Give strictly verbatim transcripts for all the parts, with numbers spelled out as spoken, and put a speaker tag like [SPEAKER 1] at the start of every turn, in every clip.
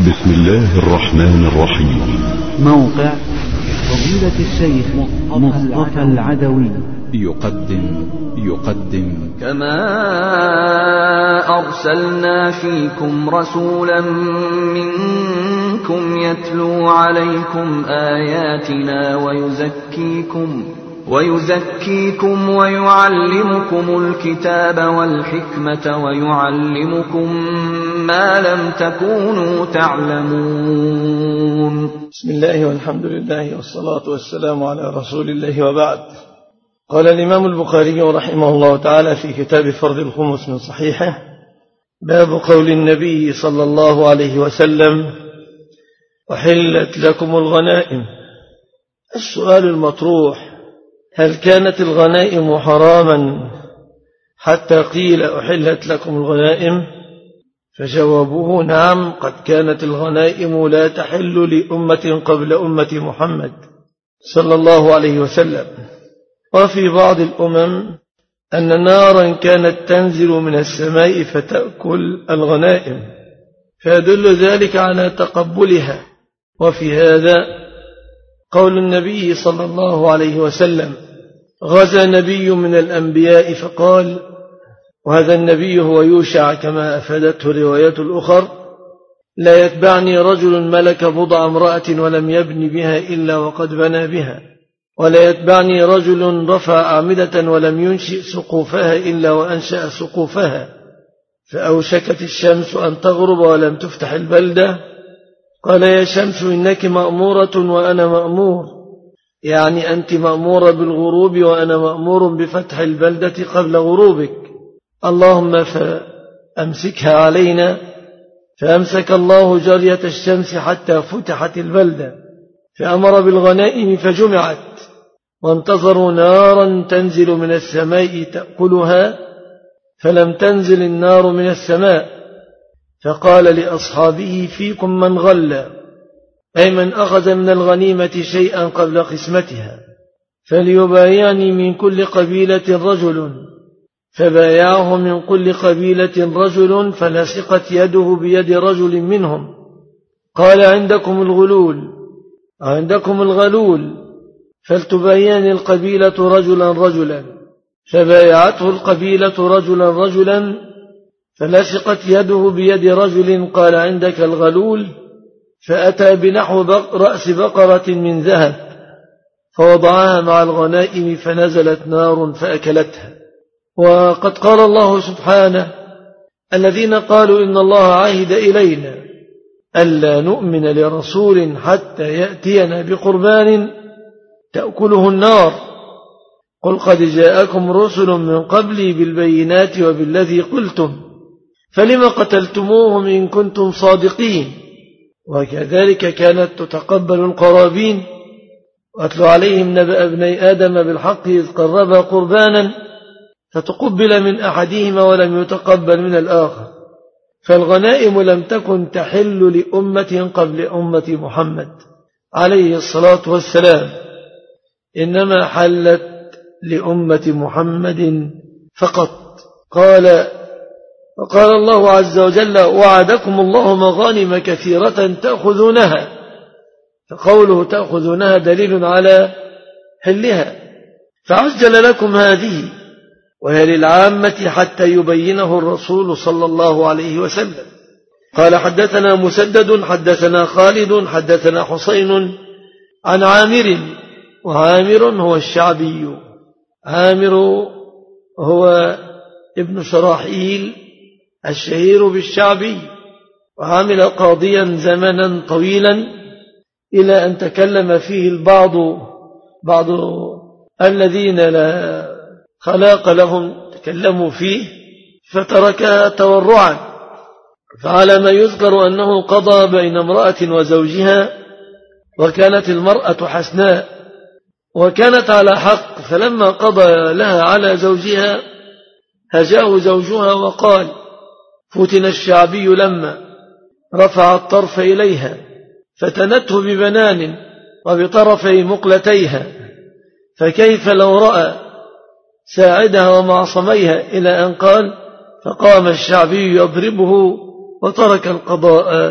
[SPEAKER 1] بسم الله الرحمن الرحيم.
[SPEAKER 2] موقع فضيلة الشيخ مصطفى العدوي
[SPEAKER 3] يقدم يقدم
[SPEAKER 4] كما أرسلنا فيكم رسولا منكم يتلو عليكم آياتنا ويزكيكم ويزكيكم ويعلمكم الكتاب والحكمة ويعلمكم ما لم تكونوا تعلمون.
[SPEAKER 5] بسم الله والحمد لله والصلاة والسلام على رسول الله وبعد. قال الإمام البخاري رحمه الله تعالى في كتاب فرض الخمس من صحيحه: باب قول النبي صلى الله عليه وسلم: أحلت لكم الغنائم. السؤال المطروح: هل كانت الغنائم حراما حتى قيل أحلت لكم الغنائم؟ فجوابه: نعم، قد كانت الغنائم لا تحل لأمة قبل أمة محمد صلى الله عليه وسلم. وفي بعض الأمم أن نارا كانت تنزل من السماء فتأكل الغنائم، فيدل ذلك على تقبلها. وفي هذا قول النبي صلى الله عليه وسلم: غزا نبي من الأنبياء فقال، وهذا النبي هو يوشع كما أفادته روايات الأخر: لا يتبعني رجل ملك بضع امرأة ولم يبن بها إلا وقد بنى بها، ولا يتبعني رجل رفع أعمدة ولم ينشئ سقوفها إلا وأنشأ سقوفها، فأوشكت الشمس أن تغرب ولم تفتح البلدة. قال: يا شمس إنك مأمورة وأنا مأمور، يعني أنت مأمورة بالغروب وأنا مأمور بفتح البلدة قبل غروبك، اللهم فأمسكها علينا. فأمسك الله جرية الشمس حتى فتحت البلدة، فأمر بالغنائم فجمعت، وانتظروا نارا تنزل من السماء تأكلها، فلم تنزل النار من السماء. فقال لأصحابه: فيكم من غل، أي من أخذ من الغنيمة شيئا قبل قسمتها، فليبايعني من كل قبيلة رجل. فبايعه من كل قبيلة رجل، فلصقت يده بيد رجل منهم. قال: عندكم الغلول عندكم الغلول، فلتبايعني القبيلة رجلا رجلا. فبايعته القبيلة رجلا رجلا، فلصقت يده بيد رجل. قال: عندك الغلول. فأتى بنحو رأس بقرة من ذهب، فوضعها مع الغنائم، فنزلت نار فأكلتها. وقد قال الله سبحانه: الذين قالوا إن الله عهد إلينا ألا نؤمن لرسول حتى يأتينا بقربان تأكله النار، قل قد جاءكم رسل من قبلي بالبينات وبالذي قلتم، فلما قتلتموهم إن كنتم صادقين. وكذلك كانت تتقبل القرابين. واتلو عليهم نبأ ابني آدم بالحق إذ قربا قربانا فتقبل من أحدهما ولم يتقبل من الآخر. فالغنائم لم تكن تحل لأمة قبل أمة محمد عليه الصلاة والسلام، إنما حلت لأمة محمد فقط. قال وقال الله عز وجل: وعدكم الله مغانم كثيرة تأخذونها. فقوله تأخذونها دليل على حلها، فعجل لكم هذه، وهي للعامة حتى يبينه الرسول صلى الله عليه وسلم. قال: حدثنا مسدد حدثنا خالد حدثنا حسين عن عامر، وعامر هو الشعبي. عامر هو ابن شراحيل الشهير بالشعبي، وعمل قاضيا زمنا طويلا إلى أن تكلم فيه البعض بعض الذين لا خلاق لهم تكلموا فيه فتركها تورعا. فعلى ما يذكر أنه قضى بين امرأة وزوجها، وكانت المرأة حسناء وكانت على حق، فلما قضى لها على زوجها هجاه زوجها وقال: فتن الشعبي لما رفع الطرف إليها فتنته ببنان وبطرفي مقلتيها، فكيف لو رأى ساعدها ومعصميها، إلى أن قال: فقام الشعبي يضربه وترك القضاء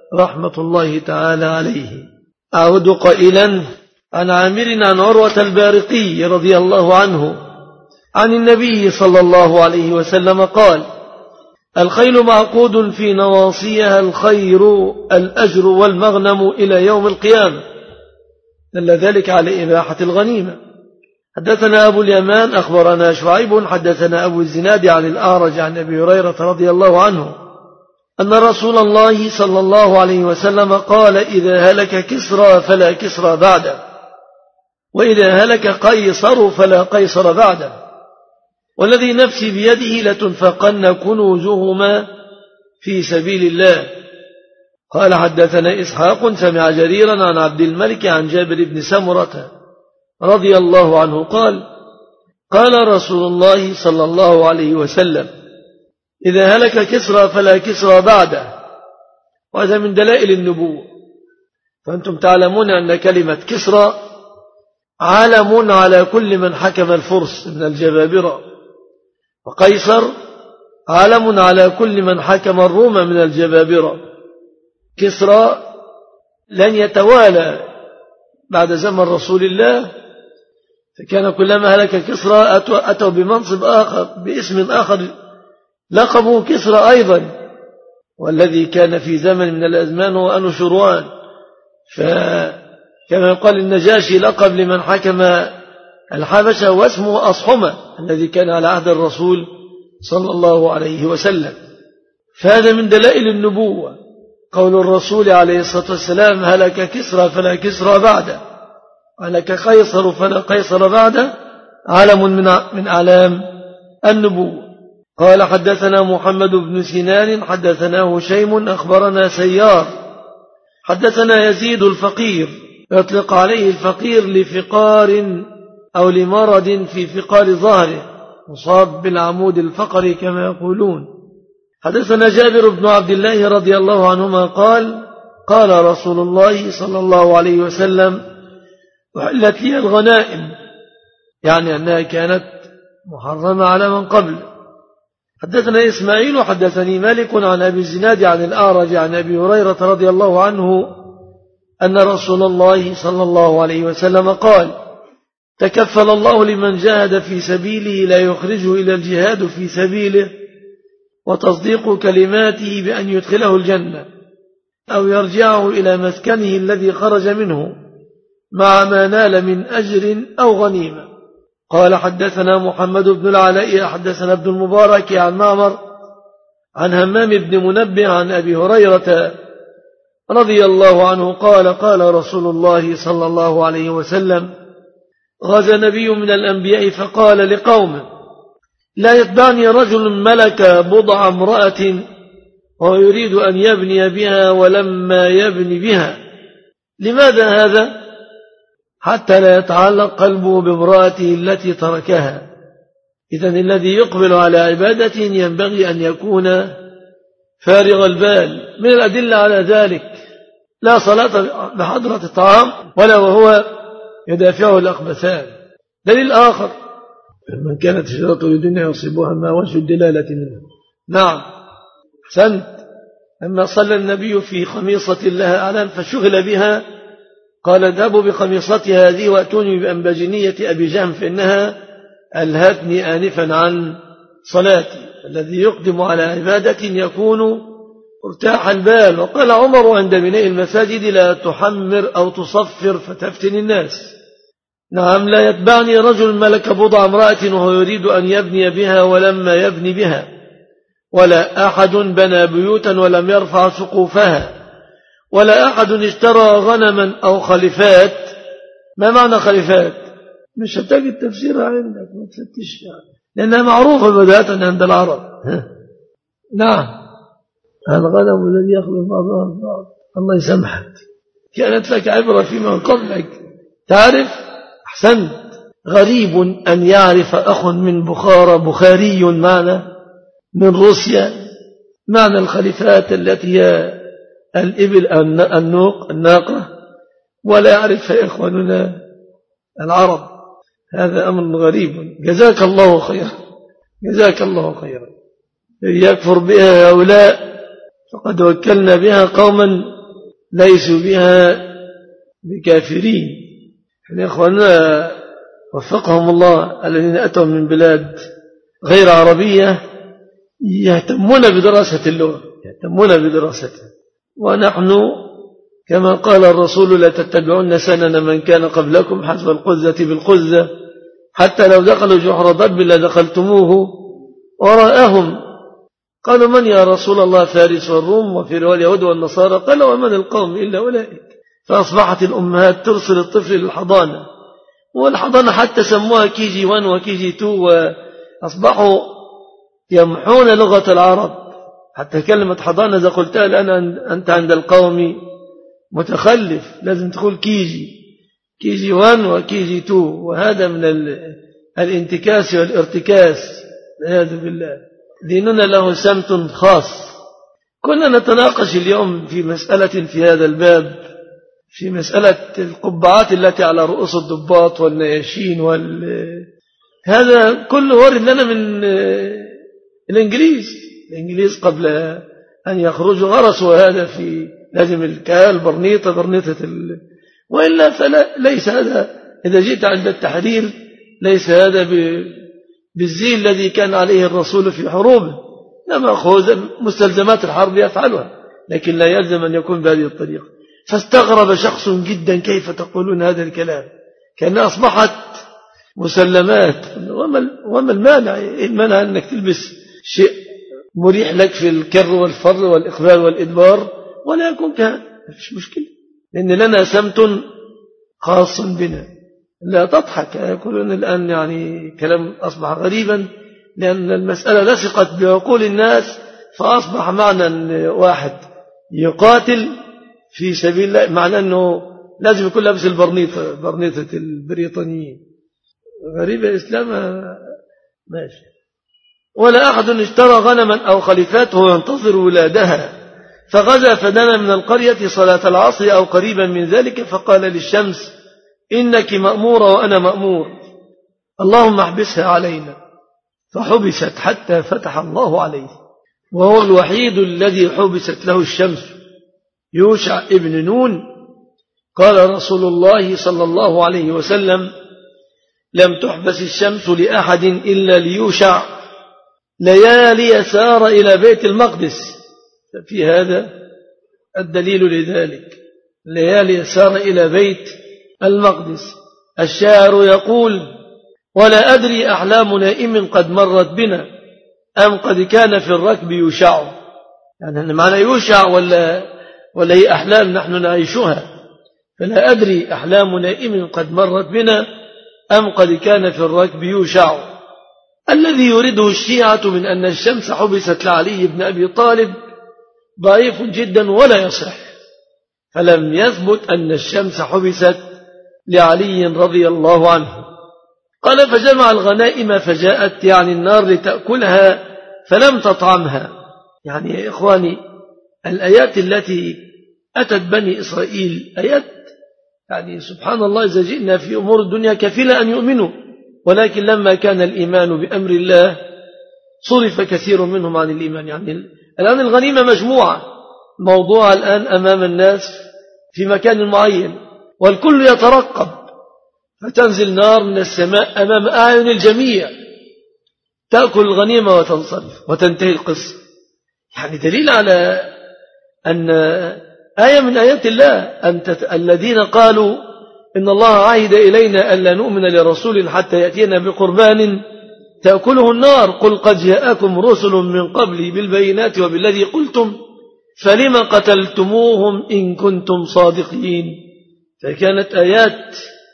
[SPEAKER 5] رحمة الله تعالى عليه. أعود قائلا عن عامر عن عروة البارقي رضي الله عنه عن النبي صلى الله عليه وسلم قال: الخيل معقود في نواصيها الخير الأجر والمغنم إلى يوم القيامة، دل ذلك على إباحة الغنيمة. حدثنا أبو اليمان أخبرنا شعيب حدثنا أبو الزناد عن الأعرج عن أبي هريرة رضي الله عنه أن رسول الله صلى الله عليه وسلم قال: إذا هلك كسرى فلا كسرى بعده، وإذا هلك قيصر فلا قيصر بعده، والذي نفسي بيده لتنفقن كنوزهما في سبيل الله. قال: حدثنا إسحاق سمع جريرا عن عبد الملك عن جابر بن سمرة رضي الله عنه قال: قال رسول الله صلى الله عليه وسلم: إذا هلك كسرى فلا كسرى بعده. وهذا من دلائل النبوة. فأنتم تعلمون أن كلمة كسرى علم على كل من حكم الفرس من الجبابرة، وقيصر علم على كل من حكم الروم من الجبابرة. كسرى لن يتوالى بعد زمن رسول الله، فكان كلما هلك كسرى أتوا, أتوا بمنصب آخر باسم آخر لقبه كسرى أيضا، والذي كان في زمن من الأزمان هو أنوشروان. فكما يقال النجاشي لقب لمن حكم الحبشة واسمه أصحمة الذي كان على عهد الرسول صلى الله عليه وسلم. فهذا من دلائل النبوة قول الرسول عليه الصلاة والسلام: هلك كسرى فلا كسرى بعده، هلك قيصر فلا قيصر بعده، علم من أعلام النبوة. قال: حدثنا محمد بن سنان حدثنا هشيم أخبرنا سيار حدثنا يزيد الفقير، يطلق عليه الفقير لفقار أو لمرض في فقار ظهره، مصاب بالعمود الفقري كما يقولون. حدثنا جابر بن عبد الله رضي الله عنهما قال: قال رسول الله صلى الله عليه وسلم: وحلت لي الغنائم، يعني أنها كانت محرمة على من قبل. حدثنا إسماعيل حدثني مالك عن أبي الزناد عن الأعرج عن أبي هريرة رضي الله عنه أن رسول الله صلى الله عليه وسلم قال: تكفل الله لمن جاهد في سبيله لا يخرجه إلى الجهاد في سبيله وتصديق كلماته بأن يدخله الجنة أو يرجعه إلى مسكنه الذي خرج منه مع ما نال من أجر أو غنيمة. قال: حدثنا محمد بن العلاء حدثنا ابن المبارك عن معمر عن همام بن منبه عن أبي هريرة رضي الله عنه قال: قال رسول الله صلى الله عليه وسلم: غزا نبي من الأنبياء فقال لقومه: لا يتبعني رجل ملك بضع امرأة ويريد أن يبني بها ولما يبني بها. لماذا هذا؟ حتى لا يتعلق قلبه بامرأته التي تركها. إذن الذي يقبل على عبادة ينبغي أن يكون فارغ البال. من الأدلة على ذلك لا صلاة بحضرة الطعام ولا وهو يدافعه الأخبثان. دليل آخر: من كانت هجرته لدنيا يصيبها ما وجه الدلالة منه. نعم أحسنت. لما صلى النبي في خميصة لها أعلان فشغل بها قال: اذهبوا بخميصتي هذه وأتوني بأنبجنية أبي جهم فإنها ألهتني آنفا عن صلاتي. الذي يقدم على عبادة يكون ارتاح البال. وقال عمر عند بناء المساجد: لا تحمر أو تصفر فتفتن الناس. نعم لا يتبعني رجل ملك بضع امرأة وهو يريد أن يبني بها ولما يبني بها، ولا أحد بنى بيوتا ولم يرفع سقوفها، ولا أحد اشترى غنما أو خلفات. ما معنى خلفات؟ مش هتجد تفسيرها عندك، ما تفتش يعني، لأنها معروفة بداية عند العرب. نعم الغنم الذي يخلف بعضها البعض. الله يسامحك، كانت لك عبرة فيما قبلك. تعرف؟ أحسنت. غريب أن يعرف أخ من بخارى بخاري معنى من روسيا معنى الخلفات التي هي الإبل النوق الناقة، ولا يعرف إخواننا العرب. هذا أمر غريب. جزاك الله خيرا، جزاك الله خيرا. يكفر بها هؤلاء فقد وكلنا بها قوما ليسوا بها بكافرين. يا إخواننا وفقهم الله الذين أتوا من بلاد غير عربية يهتمون بدراسة اللغة، يهتمون بدراستها. ونحن كما قال الرسول لا تتبعون سنن من كان قبلكم حسب القزة بالقزة حتى لو دخلوا جحر ضب لدخلتموه وراءهم. قالوا من يا رسول الله؟ فارس والروم وفي رواية اليهود والنصارى. قال ومن القوم إلا أولئك. فأصبحت الأمهات ترسل الطفل للحضانة، والحضانة حتى سموها كي جي وان وكي جي تو، وأصبحوا يمحون لغة العرب. حتى كلمة حضانة إذا قلتها الآن أنت عند القوم متخلف، لازم تقول كي جي كي جي وان وكي جي تو، وهذا من الانتكاس والارتكاس والعياذ بالله. ديننا له سمت خاص. كنا نتناقش اليوم في مسألة في هذا الباب، في مسألة القبعات التي على رؤوس الضباط والنياشين وال... هذا كله ورد لنا من الإنجليز. الإنجليز قبل أن يخرجوا غرسوا هذا في لازم الكال برنيطة برنيطة ال... وإلا فلا ليس هذا. إذا جئت عند التحرير ليس هذا ب... بالزي الذي كان عليه الرسول في حروبه، لما أخذ مستلزمات الحرب يفعلها، لكن لا يلزم أن يكون بهذه الطريقة. فاستغرب شخص جدا كيف تقولون هذا الكلام، كأنها أصبحت مسلمات. وما المانع؟ إيه المانع أنك تلبس شيء مريح لك في الكر والفر والإقبال والإدبار ولا يكون كهذا؟ مفيش مشكلة، لأن لنا سمت خاص بنا. لا تضحك، يقولون الآن يعني كلام أصبح غريبا، لأن المسألة لصقت بعقول الناس، فأصبح معنى واحد يقاتل في سبيل الله معنى أنه لازم يكون لابس البرنيطة، برنيطة البريطانيين. غريبة الإسلام ماشي. ولا أحد اشترى غنما أو خليفات وهو ينتظر ولادها، فغزا فدنا من القرية صلاة العصر أو قريبا من ذلك، فقال للشمس إنك مأمورة وأنا مأمور، اللهم احبسها علينا. فحبست حتى فتح الله عليه، وهو الوحيد الذي حبست له الشمس، يوشع ابن نون. قال رسول الله صلى الله عليه وسلم لم تحبس الشمس لأحد إلا ليوشع، ليالي سار إلى بيت المقدس. في هذا الدليل لذلك، ليالي سار إلى بيت المقدس. الشاعر يقول ولا أدري أحلام نائم قد مرت بنا أم قد كان في الركب يوشع. يعني معنى يوشع ولا, ولا هي أحلام نحن نعيشها؟ فلا أدري أحلام نائم قد مرت بنا أم قد كان في الركب يوشع. الذي يريده الشيعة من أن الشمس حبست لعلي بن أبي طالب ضعيف جدا ولا يصح، فلم يثبت أن الشمس حبست لعلي رضي الله عنه. قال فجمع الغنائم فجاءت يعني النار لتأكلها فلم تطعمها. يعني يا إخواني الآيات التي أتت بني إسرائيل آيات يعني سبحان الله، إذا جئنا في أمور الدنيا كفيلة أن يؤمنوا، ولكن لما كان الإيمان بأمر الله صرف كثير منهم عن الإيمان. يعني الآن الغنيمة مجموعة موضوع الآن أمام الناس في مكان معين، والكل يترقب، فتنزل نار من السماء أمام أعين الجميع تأكل الغنيمة وتنصرف وتنتهي القصة. يعني دليل على أن آية من آيات الله أن تت... الذين قالوا إن الله عهد إلينا ألا نؤمن لرسول حتى يأتينا بقربان تأكله النار، قل قد جاءكم رسل من قبلي بالبينات وبالذي قلتم فلم قتلتموهم إن كنتم صادقين. فكانت آيات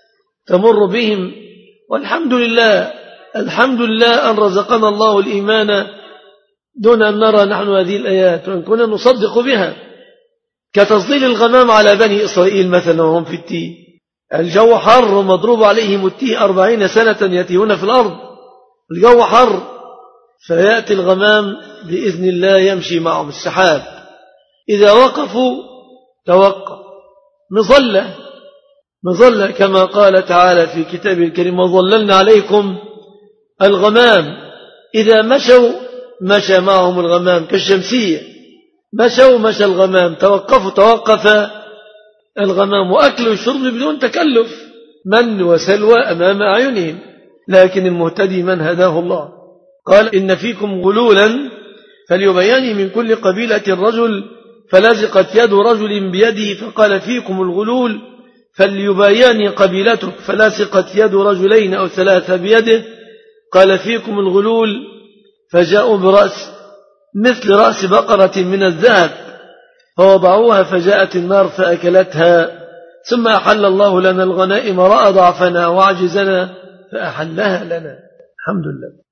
[SPEAKER 5] تمر بهم، والحمد لله الحمد لله أن رزقنا الله الإيمان دون أن نرى نحن هذه الآيات وأن كنا نصدق بها، كتصديل الغمام على بني إسرائيل مثلا وهم في التيه. الجو حر مضروب عليهم التيه أربعين سنة يتيهون في الأرض، الجو حر، فيأتي الغمام بإذن الله يمشي معهم السحاب، إذا وقفوا توقف، مظلة مظلة كما قال تعالى في كتابه الكريم وظللنا عليكم الغمام، إذا مشوا مشى معهم الغمام كالشمسية، مشوا مشى الغمام، توقفوا توقف الغمام وأكل وشرب بدون تكلف، من وسلوى أمام أعينهم. لكن المهتدي من هداه الله. قال إن فيكم غلولا فليبين من كل قبيلة رجل، فلزقت يد رجل بيده فقال فيكم الغلول فليبين قبيلتك، فلزقت يد رجلين أو ثلاثة بيده قال فيكم الغلول، فجاءوا برأس مثل رأس بقرة من الذهب فوضعوها فجاءت النار فأكلتها، ثم أحل الله لنا الغنائم رأى ضعفنا وعجزنا فأحلها لنا. الحمد لله.